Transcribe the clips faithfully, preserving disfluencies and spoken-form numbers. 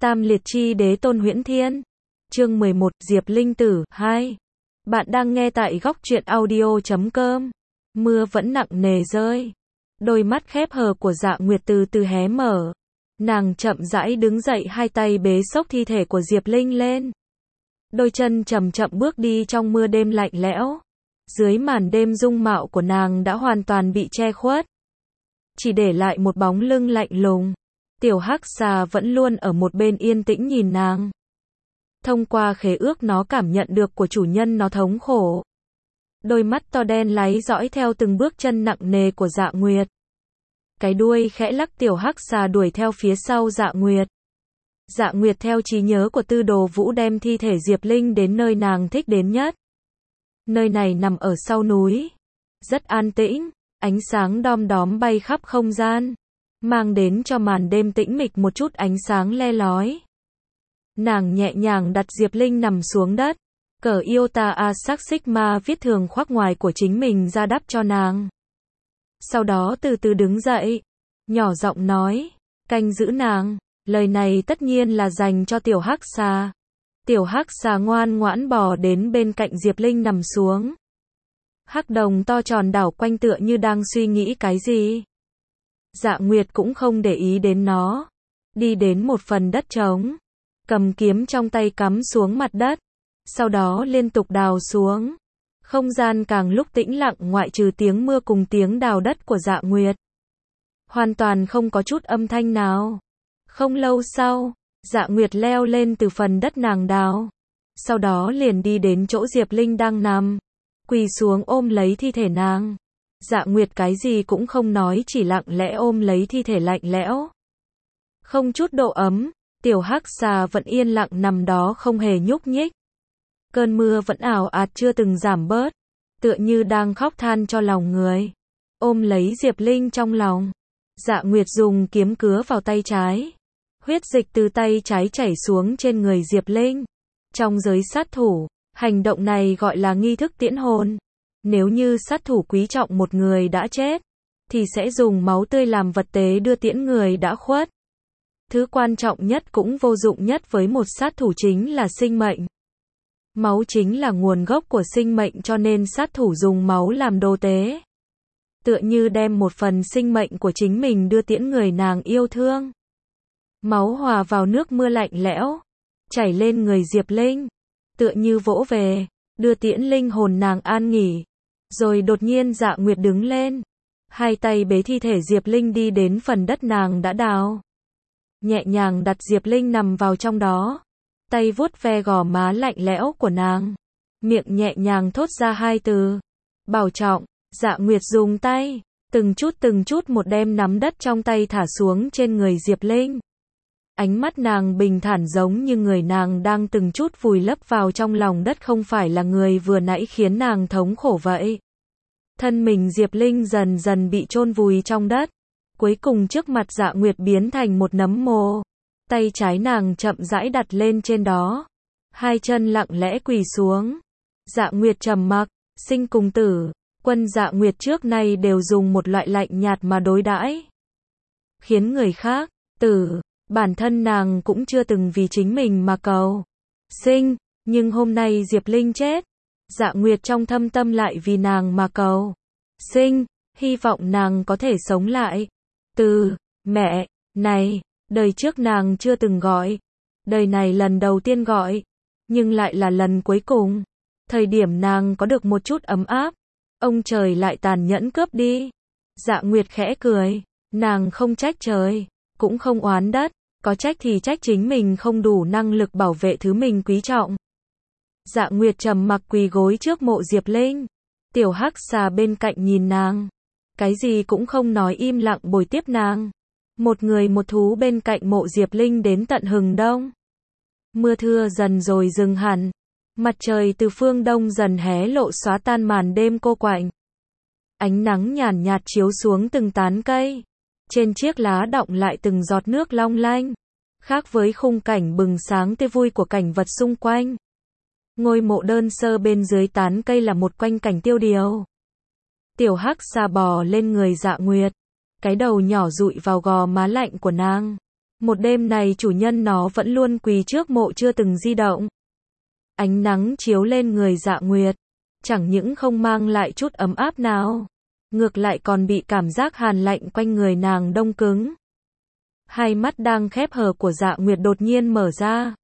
Tam liệt chi đế tôn huyễn thiên. Chương mười một, Diệp Linh tử, hai. Bạn đang nghe tại góc truyện audio chấm com. Mưa vẫn nặng nề rơi. Đôi mắt khép hờ của Dạ Nguyệt từ từ hé mở. Nàng chậm rãi đứng dậy, hai tay bế xốc thi thể của Diệp Linh lên. Đôi chân chậm chậm bước đi trong mưa đêm lạnh lẽo. Dưới màn đêm dung mạo của nàng đã hoàn toàn bị che khuất. Chỉ để lại một bóng lưng lạnh lùng. Tiểu Hắc Xà vẫn luôn ở một bên yên tĩnh nhìn nàng. Thông qua khế ước nó cảm nhận được của chủ nhân nó thống khổ. Đôi mắt to đen láy dõi theo từng bước chân nặng nề của Dạ Nguyệt. Cái đuôi khẽ lắc, Tiểu Hắc Xà đuổi theo phía sau Dạ Nguyệt. Dạ Nguyệt theo trí nhớ của Tư Đồ Vũ đem thi thể Diệp Linh đến nơi nàng thích đến nhất. Nơi này nằm ở sau núi. Rất an tĩnh, ánh sáng đom đóm bay khắp không gian. Mang đến cho màn đêm tĩnh mịch một chút ánh sáng le lói. Nàng nhẹ nhàng đặt Diệp Linh nằm xuống đất. Cờ Iota A sắc Sigma viết thường khoác ngoài của chính mình ra đắp cho nàng. Sau đó từ từ đứng dậy. Nhỏ giọng nói. Canh giữ nàng. Lời này tất nhiên là dành cho Tiểu Hắc Xà. Tiểu Hắc Xà ngoan ngoãn bò đến bên cạnh Diệp Linh nằm xuống. Hắc đồng to tròn đảo quanh tựa như đang suy nghĩ cái gì. Dạ Nguyệt cũng không để ý đến nó. Đi đến một phần đất trống. Cầm kiếm trong tay cắm xuống mặt đất. Sau đó liên tục đào xuống. Không gian càng lúc tĩnh lặng ngoại trừ tiếng mưa cùng tiếng đào đất của Dạ Nguyệt. Hoàn toàn không có chút âm thanh nào. Không lâu sau, Dạ Nguyệt leo lên từ phần đất nàng đào. Sau đó liền đi đến chỗ Diệp Linh đang nằm. Quỳ xuống ôm lấy thi thể nàng. Dạ Nguyệt cái gì cũng không nói, chỉ lặng lẽ ôm lấy thi thể lạnh lẽo. Không chút độ ấm, Tiểu Hắc Xà vẫn yên lặng nằm đó không hề nhúc nhích. Cơn mưa vẫn ảo ạt chưa từng giảm bớt, tựa như đang khóc than cho lòng người. Ôm lấy Diệp Linh trong lòng, Dạ Nguyệt dùng kiếm cứa vào tay trái. Huyết dịch từ tay trái chảy xuống trên người Diệp Linh. Trong giới sát thủ, hành động này gọi là nghi thức tiễn hồn. Nếu như sát thủ quý trọng một người đã chết, thì sẽ dùng máu tươi làm vật tế đưa tiễn người đã khuất. Thứ quan trọng nhất cũng vô dụng nhất với một sát thủ chính là sinh mệnh. Máu chính là nguồn gốc của sinh mệnh, cho nên sát thủ dùng máu làm đồ tế. Tựa như đem một phần sinh mệnh của chính mình đưa tiễn người nàng yêu thương. Máu hòa vào nước mưa lạnh lẽo, chảy lên người Diệp Linh. Tựa như vỗ về, đưa tiễn linh hồn nàng an nghỉ. Rồi đột nhiên Dạ Nguyệt đứng lên. Hai tay bế thi thể Diệp Linh đi đến phần đất nàng đã đào. Nhẹ nhàng đặt Diệp Linh nằm vào trong đó. Tay vuốt ve gò má lạnh lẽo của nàng. Miệng nhẹ nhàng thốt ra hai từ. Bảo trọng. Dạ Nguyệt dùng tay, từng chút từng chút một đem nắm đất trong tay thả xuống trên người Diệp Linh. Ánh mắt nàng bình thản giống như người nàng đang từng chút vùi lấp vào trong lòng đất, không phải là người vừa nãy khiến nàng thống khổ vậy. Thân mình Diệp Linh dần dần bị chôn vùi trong đất. Cuối cùng trước mặt Dạ Nguyệt biến thành một nấm mồ. Tay trái nàng chậm rãi đặt lên trên đó. Hai chân lặng lẽ quỳ xuống. Dạ Nguyệt trầm mặc. Sinh cùng tử, Quân Dạ Nguyệt trước nay đều dùng một loại lạnh nhạt mà đối đãi, khiến người khác tử. Bản thân nàng cũng chưa từng vì chính mình mà cầu sinh, nhưng hôm nay Diệp Linh chết, Dạ Nguyệt trong thâm tâm lại vì nàng mà cầu sinh, hy vọng nàng có thể sống lại. Từ mẹ này, đời trước nàng chưa từng gọi, đời này lần đầu tiên gọi, nhưng lại là lần cuối cùng. Thời điểm nàng có được một chút ấm áp, ông trời lại tàn nhẫn cướp đi. Dạ Nguyệt khẽ cười, nàng không trách trời, cũng không oán đất. Có trách thì trách chính mình không đủ năng lực bảo vệ thứ mình quý trọng. Dạ Nguyệt trầm mặc quỳ gối trước mộ Diệp Linh. Tiểu Hắc Xà bên cạnh nhìn nàng. Cái gì cũng không nói, im lặng bồi tiếp nàng. Một người một thú bên cạnh mộ Diệp Linh đến tận hừng đông. Mưa thưa dần rồi dừng hẳn. Mặt trời từ phương đông dần hé lộ xóa tan màn đêm cô quạnh. Ánh nắng nhàn nhạt chiếu xuống từng tán cây. Trên chiếc lá đọng lại từng giọt nước long lanh. Khác với khung cảnh bừng sáng tươi vui của cảnh vật xung quanh. Ngôi mộ đơn sơ bên dưới tán cây là một quanh cảnh tiêu điều. Tiểu Hắc Xà bò lên người Dạ Nguyệt. Cái đầu nhỏ dụi vào gò má lạnh của nàng. Một đêm này chủ nhân nó vẫn luôn quỳ trước mộ chưa từng di động. Ánh nắng chiếu lên người Dạ Nguyệt, chẳng những không mang lại chút ấm áp nào, ngược lại còn bị cảm giác hàn lạnh quanh người nàng đông cứng. Hai mắt đang khép hờ của Dạ Nguyệt đột nhiên mở ra.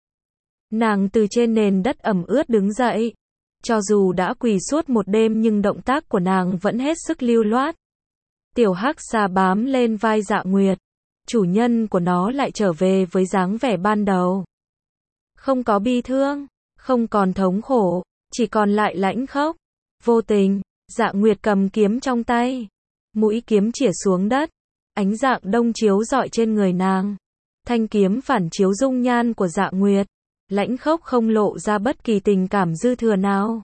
Nàng từ trên nền đất ẩm ướt đứng dậy. Cho dù đã quỳ suốt một đêm nhưng động tác của nàng vẫn hết sức lưu loát. Tiểu Hắc Xà bám lên vai Dạ Nguyệt. Chủ nhân của nó lại trở về với dáng vẻ ban đầu. Không có bi thương, không còn thống khổ, chỉ còn lại lãnh khốc, vô tình. Dạ Nguyệt cầm kiếm trong tay, mũi kiếm chĩa xuống đất, ánh dạng đông chiếu rọi trên người nàng. Thanh kiếm phản chiếu dung nhan của Dạ Nguyệt, lãnh khốc không lộ ra bất kỳ tình cảm dư thừa nào.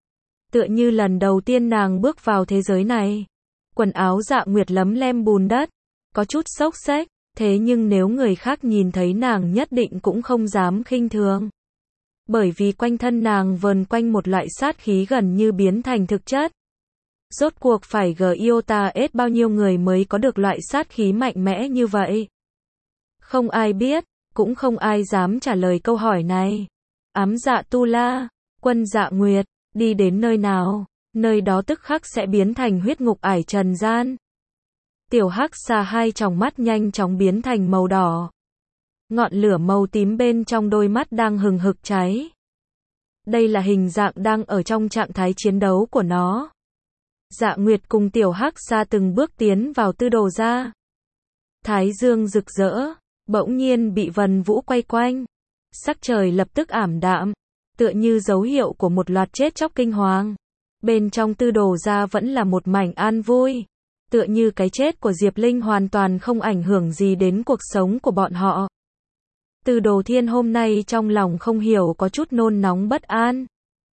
Tựa như lần đầu tiên nàng bước vào thế giới này. Quần áo Dạ Nguyệt lấm lem bùn đất, có chút xốc xếch, thế nhưng nếu người khác nhìn thấy nàng nhất định cũng không dám khinh thường. Bởi vì quanh thân nàng vờn quanh một loại sát khí gần như biến thành thực chất. Rốt cuộc phải giota ết bao nhiêu người mới có được loại sát khí mạnh mẽ như vậy? Không ai biết, cũng không ai dám trả lời câu hỏi này. Ám Dạ Tu La, quân Dạ Nguyệt, đi đến nơi nào, nơi đó tức khắc sẽ biến thành huyết ngục ải trần gian. Tiểu Hắc Xà hai tròng mắt nhanh chóng biến thành màu đỏ. Ngọn lửa màu tím bên trong đôi mắt đang hừng hực cháy. Đây là hình dạng đang ở trong trạng thái chiến đấu của nó. Dạ Nguyệt cùng Tiểu Hắc Xà từng bước tiến vào tư đồ gia. Thái dương rực rỡ, bỗng nhiên bị vần vũ quay quanh. Sắc trời lập tức ảm đạm, tựa như dấu hiệu của một loạt chết chóc kinh hoàng. Bên trong tư đồ gia vẫn là một mảnh an vui. Tựa như cái chết của Diệp Linh hoàn toàn không ảnh hưởng gì đến cuộc sống của bọn họ. Tư Đồ Thiên hôm nay trong lòng không hiểu có chút nôn nóng bất an.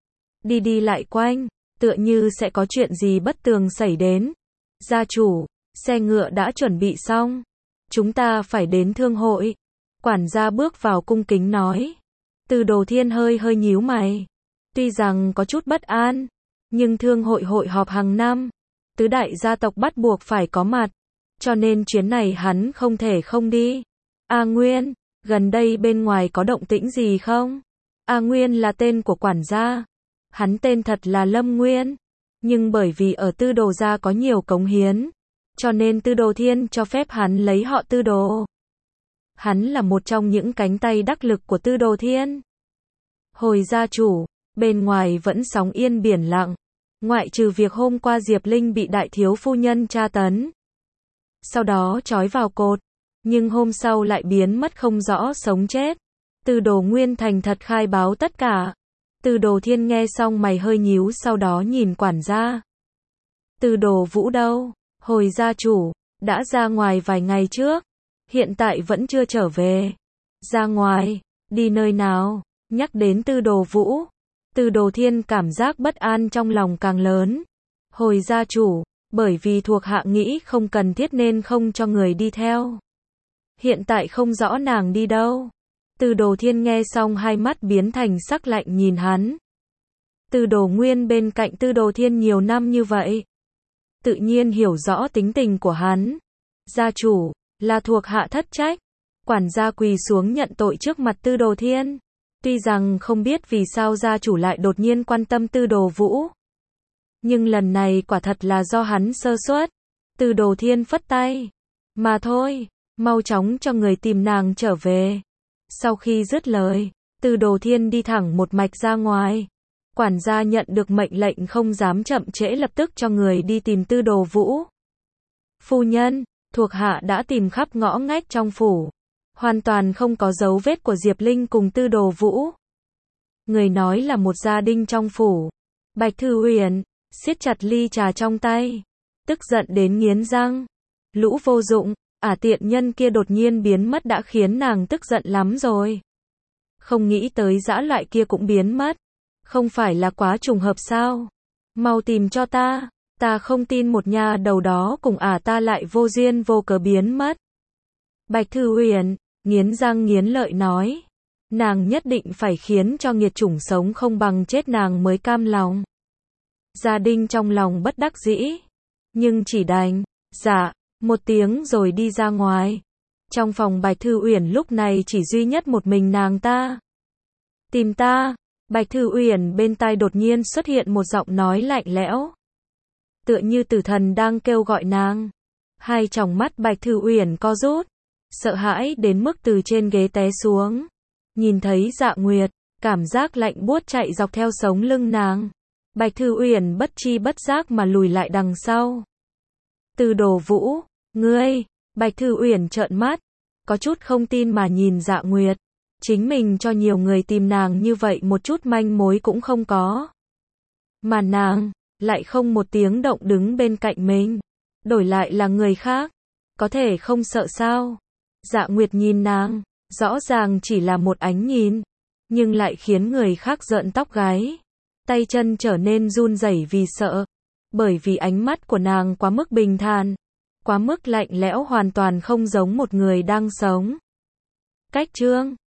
Đi đi lại quanh, tựa như sẽ có chuyện gì bất tường xảy đến. Gia chủ, xe ngựa đã chuẩn bị xong. Chúng ta phải đến thương hội. Quản gia bước vào cung kính nói. Tư Đồ Thiên hơi hơi nhíu mày. Tuy rằng có chút bất an, nhưng thương hội hội họp hàng năm. Tứ đại gia tộc bắt buộc phải có mặt. Cho nên chuyến này hắn không thể không đi. A Nguyên, gần đây bên ngoài có động tĩnh gì không? A Nguyên là tên của quản gia. Hắn tên thật là Lâm Nguyên. Nhưng bởi vì ở Tư Đồ gia có nhiều cống hiến, cho nên Tư Đồ Thiên cho phép hắn lấy họ Tư Đồ. Hắn là một trong những cánh tay đắc lực của Tư Đồ Thiên. Hồi gia chủ, bên ngoài vẫn sóng yên biển lặng. Ngoại trừ việc hôm qua Diệp Linh bị đại thiếu phu nhân tra tấn. Sau đó trói vào cột. Nhưng hôm sau lại biến mất không rõ sống chết. Tư Đồ Nguyên thành thật khai báo tất cả. Tư Đồ Thiên nghe xong mày hơi nhíu, sau đó nhìn quản gia. Tư Đồ Vũ đâu? Hồi gia chủ, đã ra ngoài vài ngày trước. Hiện tại vẫn chưa trở về. Ra ngoài? Đi nơi nào? Nhắc đến Tư Đồ Vũ, Tư Đồ Thiên cảm giác bất an trong lòng càng lớn. Hồi gia chủ, bởi vì thuộc hạ nghĩ không cần thiết nên không cho người đi theo. Hiện tại không rõ nàng đi đâu. Tư Đồ Thiên nghe xong hai mắt biến thành sắc lạnh nhìn hắn. Tư Đồ Nguyên bên cạnh Tư Đồ Thiên nhiều năm như vậy, tự nhiên hiểu rõ tính tình của hắn. Gia chủ, là thuộc hạ thất trách. Quản gia quỳ xuống nhận tội trước mặt Tư Đồ Thiên. Tuy rằng không biết vì sao gia chủ lại đột nhiên quan tâm Tư Đồ Vũ, nhưng lần này quả thật là do hắn sơ suất. Tư Đồ Thiên phất tay. Mà thôi, mau chóng cho người tìm nàng trở về. Sau khi dứt lời, Tư Đồ Thiên đi thẳng một mạch ra ngoài. Quản gia nhận được mệnh lệnh không dám chậm trễ, lập tức cho người đi tìm Tư Đồ Vũ. Phu nhân, thuộc hạ đã tìm khắp ngõ ngách trong phủ. Hoàn toàn không có dấu vết của Diệp Linh cùng Tư Đồ Vũ. Người nói là một gia đình trong phủ. Bạch Thư Huyền siết chặt ly trà trong tay, tức giận đến nghiến răng. Lũ vô dụng, ả tiện nhân kia đột nhiên biến mất đã khiến nàng tức giận lắm rồi. Không nghĩ tới dã loại kia cũng biến mất. Không phải là quá trùng hợp sao? Mau tìm cho ta, ta không tin một nhà đầu đó cùng ả ta lại vô duyên vô cớ biến mất. Bạch Thư Huyền nghiến răng nghiến lợi nói. Nàng nhất định phải khiến cho nghiệt chủng sống không bằng chết nàng mới cam lòng. Gia đình trong lòng bất đắc dĩ, nhưng chỉ đành dạ một tiếng rồi đi ra ngoài. Trong phòng Bạch Thư Uyển lúc này chỉ duy nhất một mình nàng ta. Tìm ta. Bạch Thư Uyển bên tai đột nhiên xuất hiện một giọng nói lạnh lẽo. Tựa như tử thần đang kêu gọi nàng. Hai tròng mắt Bạch Thư Uyển co rút. Sợ hãi đến mức từ trên ghế té xuống. Nhìn thấy Dạ Nguyệt, cảm giác lạnh buốt chạy dọc theo sống lưng nàng. Bạch Thư Uyển bất chi bất giác mà lùi lại đằng sau. Từ Đồ Vũ, ngươi, Bạch Thư Uyển trợn mắt, có chút không tin mà nhìn Dạ Nguyệt. Chính mình cho nhiều người tìm nàng như vậy một chút manh mối cũng không có. Mà nàng, lại không một tiếng động đứng bên cạnh mình. Đổi lại là người khác, có thể không sợ sao? Dạ Nguyệt nhìn nàng, rõ ràng chỉ là một ánh nhìn, nhưng lại khiến người khác rợn tóc gáy. Tay chân trở nên run rẩy vì sợ, bởi vì ánh mắt của nàng quá mức bình thản, quá mức lạnh lẽo, hoàn toàn không giống một người đang sống. Cách chương